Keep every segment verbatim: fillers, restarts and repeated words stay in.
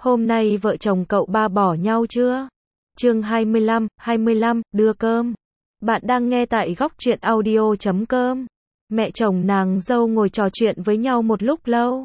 Hôm nay vợ chồng cậu ba bỏ nhau chưa? Chương hai mươi lăm, hai mươi lăm, đưa cơm. Bạn đang nghe tại góc truyện audio chấm com. Mẹ chồng nàng dâu ngồi trò chuyện với nhau một lúc lâu.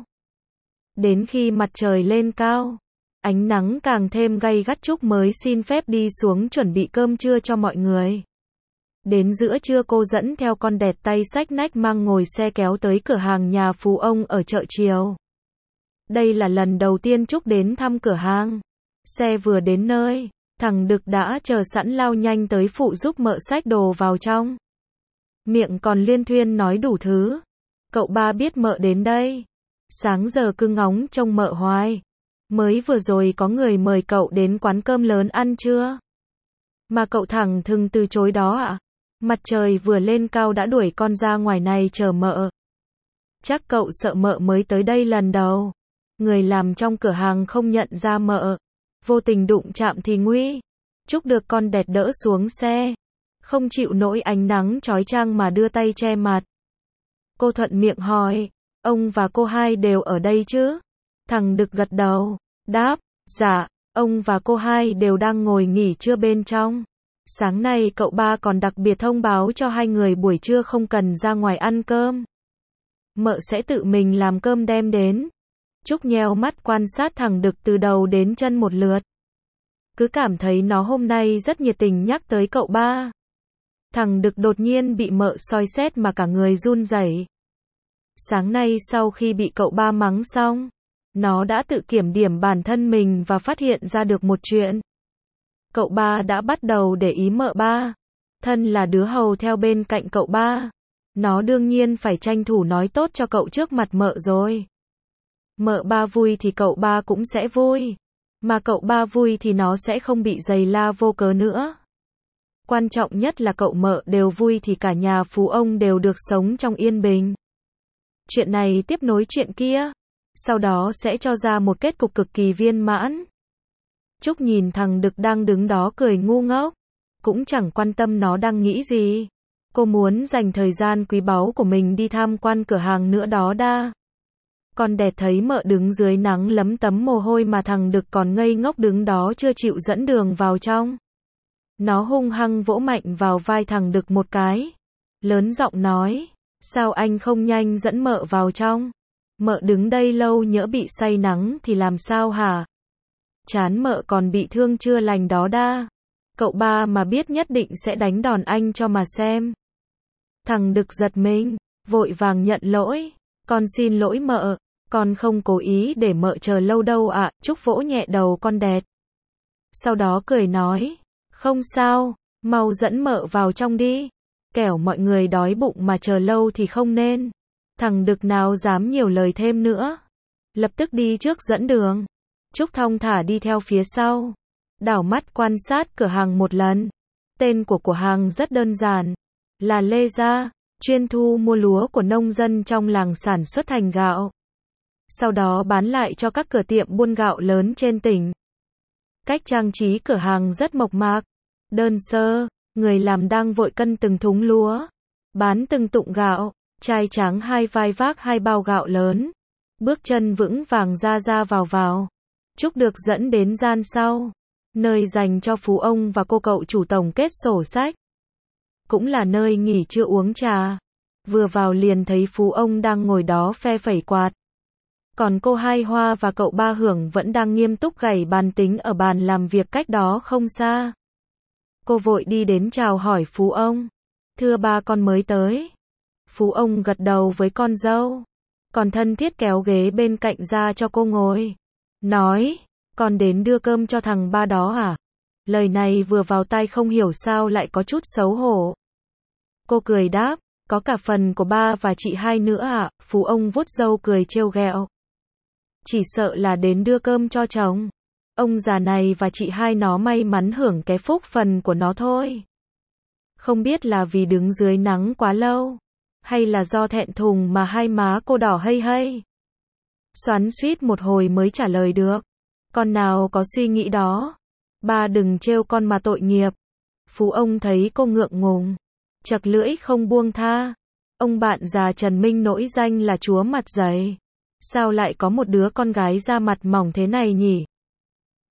Đến khi mặt trời lên cao, ánh nắng càng thêm gay gắt, Trúc mới xin phép đi xuống chuẩn bị cơm trưa cho mọi người. Đến giữa trưa cô dẫn theo con đẹt tay xách nách mang ngồi xe kéo tới cửa hàng nhà Phú ông ở chợ Chiều. Đây là lần đầu tiên Trúc đến thăm cửa hàng. Xe vừa đến nơi, thằng Đực đã chờ sẵn lao nhanh tới phụ giúp mợ xách đồ vào trong. Miệng còn luyên thuyên nói đủ thứ. Cậu ba biết mợ đến đây. Sáng giờ cứ ngóng trông mợ hoài. Mới vừa rồi có người mời cậu đến quán cơm lớn ăn chưa? Mà cậu thẳng thừng từ chối đó ạ. À? Mặt trời vừa lên cao đã đuổi con ra ngoài này chờ mợ. Chắc cậu sợ mợ mới tới đây lần đầu. Người làm trong cửa hàng không nhận ra mợ. Vô tình đụng chạm thì nguy. Trúc được con đẹt đỡ xuống xe. Không chịu nổi ánh nắng chói chang mà đưa tay che mặt. Cô thuận miệng hỏi, ông và cô hai đều ở đây chứ? Thằng Đực gật đầu, đáp, dạ, ông và cô hai đều đang ngồi nghỉ trưa bên trong. Sáng nay cậu ba còn đặc biệt thông báo cho hai người buổi trưa không cần ra ngoài ăn cơm. Mợ sẽ tự mình làm cơm đem đến. Trúc nheo mắt quan sát thằng Đực từ đầu đến chân một lượt. Cứ cảm thấy nó hôm nay rất nhiệt tình nhắc tới cậu ba. Thằng Đực đột nhiên bị mợ soi xét mà cả người run rẩy. Sáng nay sau khi bị cậu ba mắng xong, nó đã tự kiểm điểm bản thân mình và phát hiện ra được một chuyện. Cậu ba đã bắt đầu để ý mợ ba. Thân là đứa hầu theo bên cạnh cậu ba. Nó đương nhiên phải tranh thủ nói tốt cho cậu trước mặt mợ rồi. Mợ ba vui thì cậu ba cũng sẽ vui. Mà cậu ba vui thì nó sẽ không bị giày la vô cớ nữa. Quan trọng nhất là cậu mợ đều vui thì cả nhà Phú ông đều được sống trong yên bình. Chuyện này tiếp nối chuyện kia. Sau đó sẽ cho ra một kết cục cực kỳ viên mãn. Trúc nhìn thằng Đực đang đứng đó cười ngu ngốc. Cũng chẳng quan tâm nó đang nghĩ gì. Cô muốn dành thời gian quý báu của mình đi tham quan cửa hàng nữa đó đa. Con đẹt thấy mợ đứng dưới nắng lấm tấm mồ hôi mà thằng Đực còn ngây ngốc đứng đó chưa chịu dẫn đường vào trong. Nó hung hăng vỗ mạnh vào vai thằng Đực một cái. Lớn giọng nói, sao anh không nhanh dẫn mợ vào trong? Mợ đứng đây lâu nhỡ bị say nắng thì làm sao hả? Chán mợ còn bị thương chưa lành đó đa. Cậu ba mà biết nhất định sẽ đánh đòn anh cho mà xem. Thằng Đực giật mình, vội vàng nhận lỗi. Con xin lỗi mợ, con không cố ý để mợ chờ lâu đâu ạ. À. Trúc vỗ nhẹ đầu con đẹt. Sau đó cười nói, không sao, mau dẫn mợ vào trong đi. Kẻo mọi người đói bụng mà chờ lâu thì không nên. Thằng Đực nào dám nhiều lời thêm nữa. Lập tức đi trước dẫn đường. Trúc thong thả đi theo phía sau. Đảo mắt quan sát cửa hàng một lần. Tên của cửa hàng rất đơn giản. Là Lê Gia, chuyên thu mua lúa của nông dân trong làng sản xuất thành gạo. Sau đó bán lại cho các cửa tiệm buôn gạo lớn trên tỉnh. Cách trang trí cửa hàng rất mộc mạc, đơn sơ, người làm đang vội cân từng thúng lúa, bán từng tụng gạo, trai tráng hai vai vác hai bao gạo lớn, bước chân vững vàng ra ra vào vào. Trúc được dẫn đến gian sau, nơi dành cho Phú ông và cô cậu chủ tổng kết sổ sách. Cũng là nơi nghỉ trưa uống trà. Vừa vào liền thấy Phú ông đang ngồi đó phe phẩy quạt. Còn cô Hai Hoa và cậu ba Hưởng vẫn đang nghiêm túc gảy bàn tính ở bàn làm việc cách đó không xa. Cô vội đi đến chào hỏi Phú ông. Thưa ba, con mới tới. Phú ông gật đầu với con dâu. Còn thân thiết kéo ghế bên cạnh ra cho cô ngồi. Nói, con đến đưa cơm cho thằng ba đó à? Lời này vừa vào tai không hiểu sao lại có chút xấu hổ. Cô cười đáp, có cả phần của ba và chị hai nữa à? Phú ông vuốt râu cười trêu ghẹo. Chỉ sợ là đến đưa cơm cho chồng. Ông già này và chị hai nó may mắn hưởng cái phúc phần của nó thôi. Không biết là vì đứng dưới nắng quá lâu, hay là do thẹn thùng mà hai má cô đỏ hây hây. Xoắn xuýt một hồi mới trả lời được. Con nào có suy nghĩ đó. Ba đừng trêu con mà tội nghiệp. Phú ông thấy cô ngượng ngùng, chật lưỡi không buông tha. Ông bạn già Trần Minh nổi danh là chúa mặt dày. Sao lại có một đứa con gái da mặt mỏng thế này nhỉ?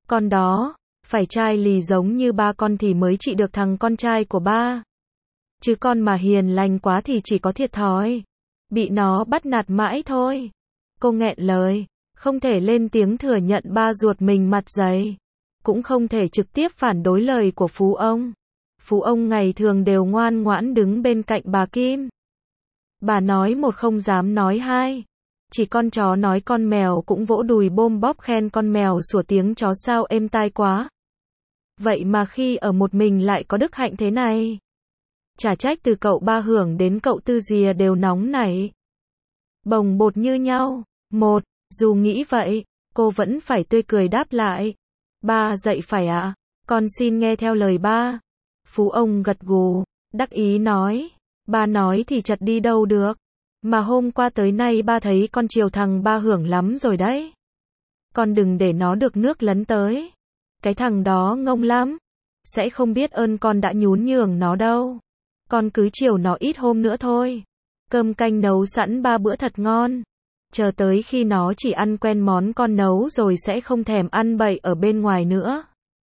Con đó, phải trai lì giống như ba con thì mới trị được thằng con trai của ba. Chứ con mà hiền lành quá thì chỉ có thiệt thòi. Bị nó bắt nạt mãi thôi. Cô nghẹn lời, không thể lên tiếng thừa nhận ba ruột mình mặt dày. Cũng không thể trực tiếp phản đối lời của Phú ông. Phú ông ngày thường đều ngoan ngoãn đứng bên cạnh bà Kim. Bà nói một không dám nói hai. Chỉ con chó nói con mèo cũng vỗ đùi bôm bóp khen con mèo sủa tiếng chó sao êm tai quá. Vậy mà khi ở một mình lại có đức hạnh thế này. Chả trách từ cậu Ba Hưởng đến cậu Tư Dìa đều nóng nảy. Bồng bột như nhau. Một, dù nghĩ vậy, cô vẫn phải tươi cười đáp lại. Ba dậy phải ạ, à? Con xin nghe theo lời ba. Phú ông gật gù, đắc ý nói. Ba nói thì chật đi đâu được. Mà hôm qua tới nay ba thấy con chiều thằng Ba Hưởng lắm rồi đấy. Con đừng để nó được nước lấn tới. Cái thằng đó ngông lắm. Sẽ không biết ơn con đã nhún nhường nó đâu. Con cứ chiều nó ít hôm nữa thôi. Cơm canh nấu sẵn ba bữa thật ngon. Chờ tới khi nó chỉ ăn quen món con nấu rồi sẽ không thèm ăn bậy ở bên ngoài nữa.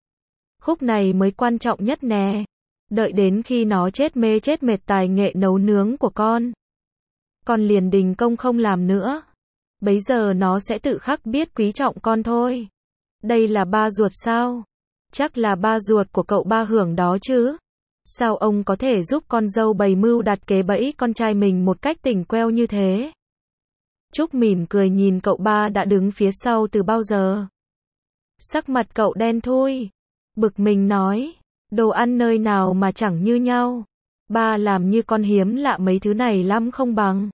Khúc này mới quan trọng nhất nè. Đợi đến khi nó chết mê chết mệt tài nghệ nấu nướng của con. Con liền đình công không làm nữa. Bấy giờ nó sẽ tự khắc biết quý trọng con thôi. Đây là ba ruột sao? Chắc là ba ruột của cậu Ba Hưởng đó chứ. Sao ông có thể giúp con dâu bày mưu đặt kế bẫy con trai mình một cách tỉnh queo như thế? Trúc mỉm cười nhìn cậu ba đã đứng phía sau từ bao giờ. Sắc mặt cậu đen thui. Bực mình nói. Đồ ăn nơi nào mà chẳng như nhau. Ba làm như con hiếm lạ mấy thứ này lắm không bằng.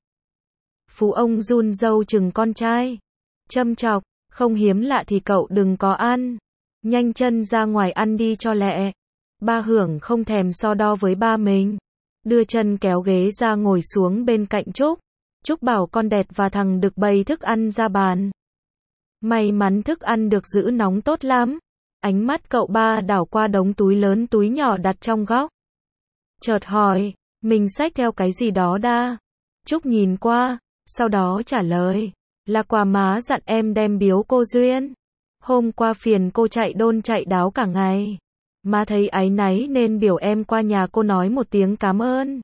Phú ông run râu chừng con trai. Châm chọc. Không hiếm lạ thì cậu đừng có ăn. Nhanh chân ra ngoài ăn đi cho lẹ. Ba Hưởng không thèm so đo với ba mình. Đưa chân kéo ghế ra ngồi xuống bên cạnh Trúc. Trúc bảo con Đẹt và thằng Đực bày thức ăn ra bàn. May mắn thức ăn được giữ nóng tốt lắm. Ánh mắt cậu ba đảo qua đống túi lớn túi nhỏ đặt trong góc. Chợt hỏi, mình xách theo cái gì đó đa? Trúc nhìn qua, sau đó trả lời, là quà má dặn em đem biếu cô Duyên. Hôm qua phiền cô chạy đôn chạy đáo cả ngày. Má thấy áy náy nên biểu em qua nhà cô nói một tiếng cảm ơn.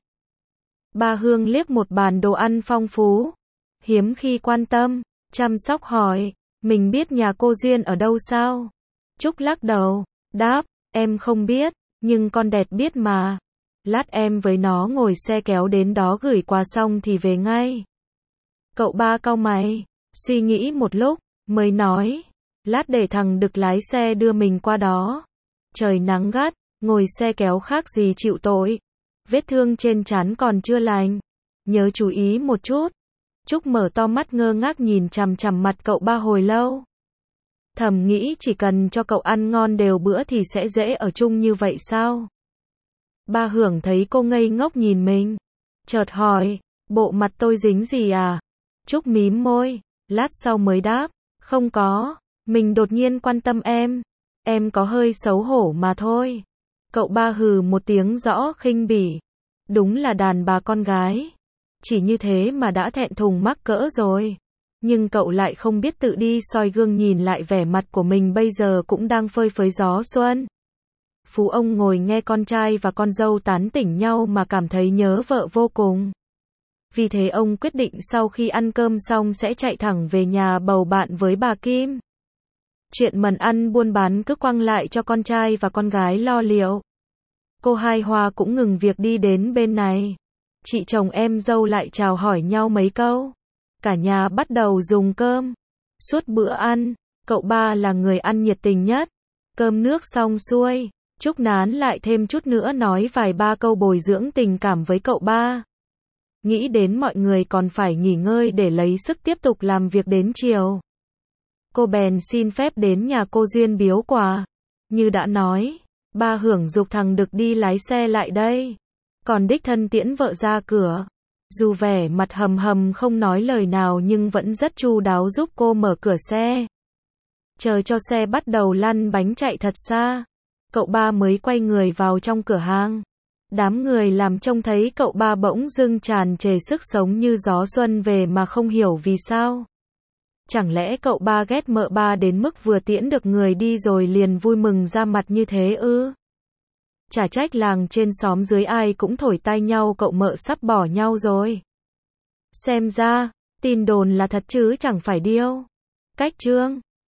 Ba Hương liếc một bàn đồ ăn phong phú. Hiếm khi quan tâm, chăm sóc hỏi, mình biết nhà cô Duyên ở đâu sao? Trúc lắc đầu, đáp, em không biết, nhưng con Đẹt biết mà. Lát em với nó ngồi xe kéo đến đó gửi quà xong thì về ngay. Cậu ba cau mày, suy nghĩ một lúc, mới nói, lát để thằng Đực lái xe đưa mình qua đó. Trời nắng gắt, ngồi xe kéo khác gì chịu tội. Vết thương trên trán còn chưa lành. Nhớ chú ý một chút. Trúc mở to mắt ngơ ngác nhìn chằm chằm mặt cậu ba hồi lâu. Thầm nghĩ chỉ cần cho cậu ăn ngon đều bữa thì sẽ dễ ở chung như vậy sao? Ba Hưởng thấy cô ngây ngốc nhìn mình. Chợt hỏi, bộ mặt tôi dính gì à? Trúc mím môi, lát sau mới đáp, không có, mình đột nhiên quan tâm em. Em có hơi xấu hổ mà thôi. Cậu ba hừ một tiếng rõ khinh bỉ. Đúng là đàn bà con gái. Chỉ như thế mà đã thẹn thùng mắc cỡ rồi. Nhưng cậu lại không biết tự đi soi gương nhìn lại vẻ mặt của mình bây giờ cũng đang phơi phới gió xuân. Phú ông ngồi nghe con trai và con dâu tán tỉnh nhau mà cảm thấy nhớ vợ vô cùng. Vì thế ông quyết định sau khi ăn cơm xong sẽ chạy thẳng về nhà bầu bạn với bà Kim. Chuyện mần ăn buôn bán cứ quăng lại cho con trai và con gái lo liệu. Cô Hai Hoa cũng ngừng việc đi đến bên này. Chị chồng em dâu lại chào hỏi nhau mấy câu. Cả nhà bắt đầu dùng cơm. Suốt bữa ăn, cậu ba là người ăn nhiệt tình nhất. Cơm nước xong xuôi, Trúc nán lại thêm chút nữa nói vài ba câu bồi dưỡng tình cảm với cậu ba. Nghĩ đến mọi người còn phải nghỉ ngơi để lấy sức tiếp tục làm việc đến chiều. Cô bèn xin phép đến nhà cô Duyên biếu quà. Như đã nói, Ba Hưởng giục thằng Đực đi lái xe lại đây. Còn đích thân tiễn vợ ra cửa. Dù vẻ mặt hầm hầm không nói lời nào nhưng vẫn rất chu đáo giúp cô mở cửa xe. Chờ cho xe bắt đầu lăn bánh chạy thật xa. Cậu ba mới quay người vào trong cửa hàng. Đám người làm trông thấy cậu ba bỗng dưng tràn trề sức sống như gió xuân về mà không hiểu vì sao. Chẳng lẽ cậu ba ghét mợ ba đến mức vừa tiễn được người đi rồi liền vui mừng ra mặt như thế ư? Chả trách làng trên xóm dưới ai cũng thổi tai nhau cậu mợ sắp bỏ nhau rồi. Xem ra, tin đồn là thật chứ chẳng phải điêu. Cách chương